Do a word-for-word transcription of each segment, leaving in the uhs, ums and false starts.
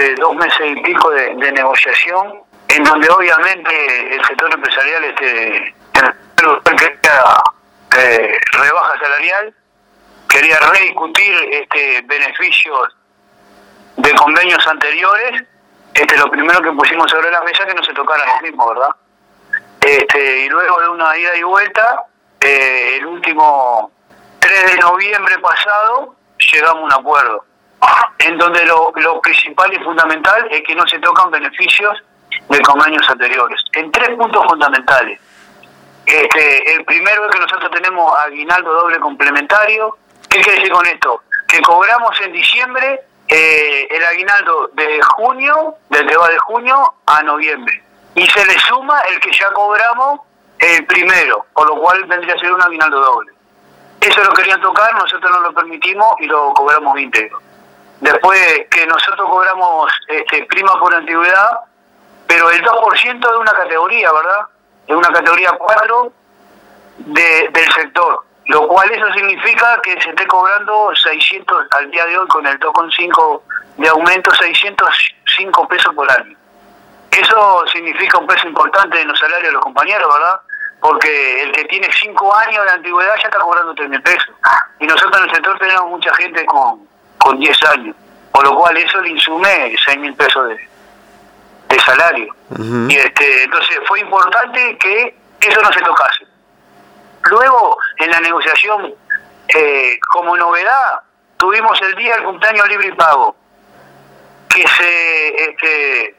de dos meses y pico de, de negociación, en donde obviamente el sector empresarial este, quería eh, rebaja salarial, quería rediscutir este, beneficios de convenios anteriores. Este, lo primero que pusimos sobre la mesa es que no se tocaran los mismos, ¿verdad? Este, y luego de una ida y vuelta, eh, el último tres de noviembre pasado, llegamos a un acuerdo, en donde lo, lo principal y fundamental es que no se tocan beneficios de convenios anteriores, en tres puntos fundamentales. Este, el primero es que nosotros tenemos aguinaldo doble complementario. ¿Qué quiere decir con esto? Que cobramos en diciembre eh, el aguinaldo de junio, del que va de junio a noviembre, y se le suma el que ya cobramos el primero, por lo cual vendría a ser un aguinaldo doble. Eso lo querían tocar, nosotros no lo permitimos y lo cobramos íntegro. Después que nosotros cobramos este, prima por antigüedad, pero el dos por ciento de una categoría, ¿verdad? De una categoría cuatro de, del sector, lo cual eso significa que se esté cobrando seiscientos al día de hoy con el dos coma cinco de aumento, seiscientos cinco pesos por año. Eso significa un peso importante en los salarios de los compañeros, ¿verdad? Porque el que tiene cinco años de antigüedad ya está cobrando tres mil pesos. Y nosotros en el sector tenemos mucha gente con, con diez años, por lo cual eso le insume seis mil pesos de, de salario. Uh-huh. Y este, entonces fue importante que eso no se tocase. Luego, en la negociación, eh, como novedad, tuvimos el día del cumpleaños libre y pago, que se... Este,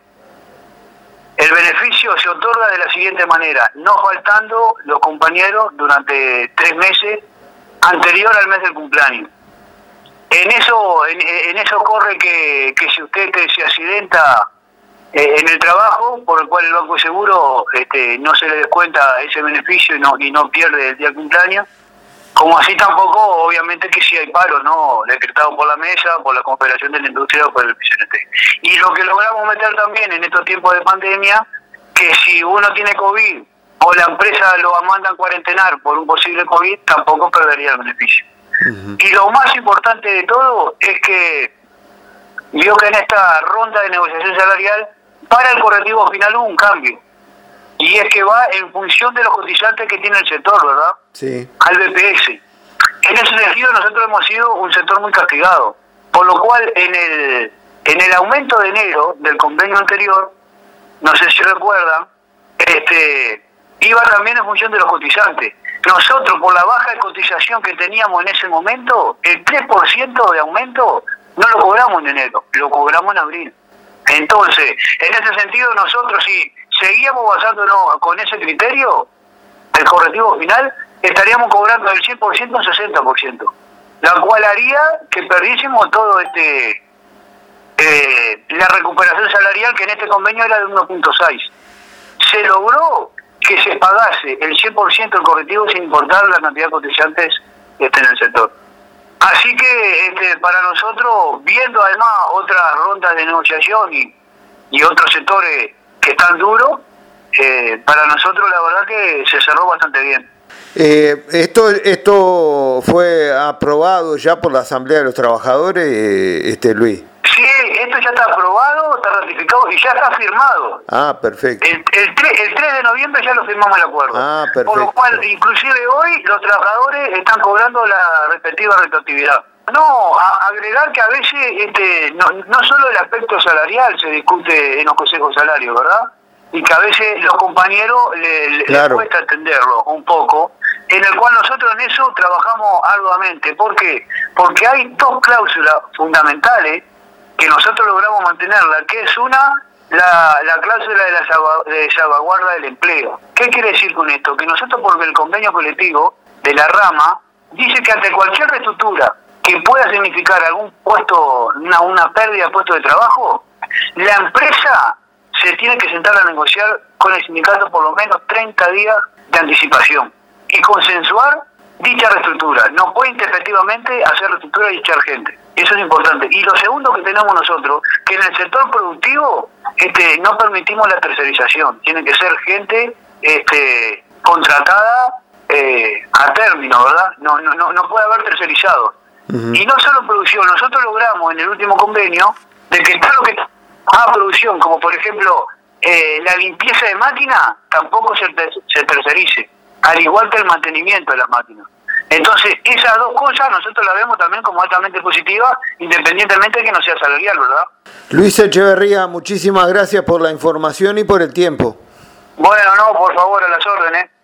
el beneficio se otorga de la siguiente manera, no faltando los compañeros durante tres meses anterior al mes del cumpleaños. En eso en, en eso corre que, que si usted que se accidenta eh, en el trabajo, por el cual el Banco de Seguro este, no se le descuenta ese beneficio y no, y no pierde el día del cumpleaños, como así tampoco, obviamente, que si hay paro, ¿no? Decretado por la mesa, por la Confederación de la Industria o por el P C N T. Y lo que logramos meter también en estos tiempos de pandemia, que si uno tiene COVID o la empresa lo manda a cuarentenar por un posible COVID, tampoco perdería el beneficio. Uh-huh. Y lo más importante de todo es que vio que en esta ronda de negociación salarial, para el correctivo final hubo un cambio. Y es que va en función de los cotizantes que tiene el sector, ¿verdad? Sí. Al B P S. En ese sentido nosotros hemos sido un sector muy castigado, por lo cual en el en el aumento de enero del convenio anterior, no sé si recuerdan, este iba también en función de los cotizantes. Nosotros, por la baja de cotización que teníamos en ese momento, el tres por ciento de aumento no lo cobramos en enero, lo cobramos en abril. Entonces, en ese sentido nosotros si seguíamos basándonos con ese criterio, el correctivo final, estaríamos cobrando del cien por ciento un sesenta por ciento, la cual haría que perdiésemos todo este eh, la recuperación salarial, que en este convenio era de uno punto seis. Se logró que se pagase el cien por ciento del correctivo sin importar la cantidad de cotizantes que estén en el sector. Así que este, para nosotros, viendo además otras rondas de negociación y, y otros sectores que están duros, eh, para nosotros la verdad que se cerró bastante bien. Eh, esto esto fue aprobado ya por la Asamblea de los Trabajadores, eh, este Luis. Sí, esto ya está aprobado, está ratificado y ya está firmado. Ah, perfecto. El, el, tres, el tres de noviembre ya lo firmamos el acuerdo. Ah, perfecto. Por lo cual, inclusive hoy, los trabajadores están cobrando la respectiva retroactividad. No, a, agregar que a veces este no, no solo el aspecto salarial se discute en los consejos salarios, ¿verdad? Y que a veces los compañeros le, le, claro. les cuesta entenderlo un poco, en el cual nosotros en eso trabajamos arduamente. ¿Por qué? Porque hay dos cláusulas fundamentales que nosotros logramos mantenerla, que es una, la, la cláusula de la salva, de salvaguarda del empleo. ¿Qué quiere decir con esto? Que nosotros, porque el convenio colectivo de la rama dice que ante cualquier reestructura que pueda significar algún puesto, una, una pérdida de puesto de trabajo, la empresa se tiene que sentar a negociar con el sindicato por lo menos treinta días de anticipación y consensuar dicha reestructura. No puede intempestivamente hacer reestructura y echar gente. Eso es importante. Y lo segundo que tenemos nosotros, que en el sector productivo este, no permitimos la tercerización. Tiene que ser gente este, contratada eh, a término, ¿verdad? No, no, no, no puede haber tercerizados. Uh-huh. Y no solo producción, nosotros logramos en el último convenio de que todo lo que a producción, como por ejemplo eh, la limpieza de máquina, tampoco se, se tercerice, al igual que el mantenimiento de las máquinas. Entonces, esas dos cosas nosotros las vemos también como altamente positivas, independientemente de que no sea salarial, ¿verdad? Luis Echeverría, muchísimas gracias por la información y por el tiempo. Bueno, no, por favor, a las órdenes.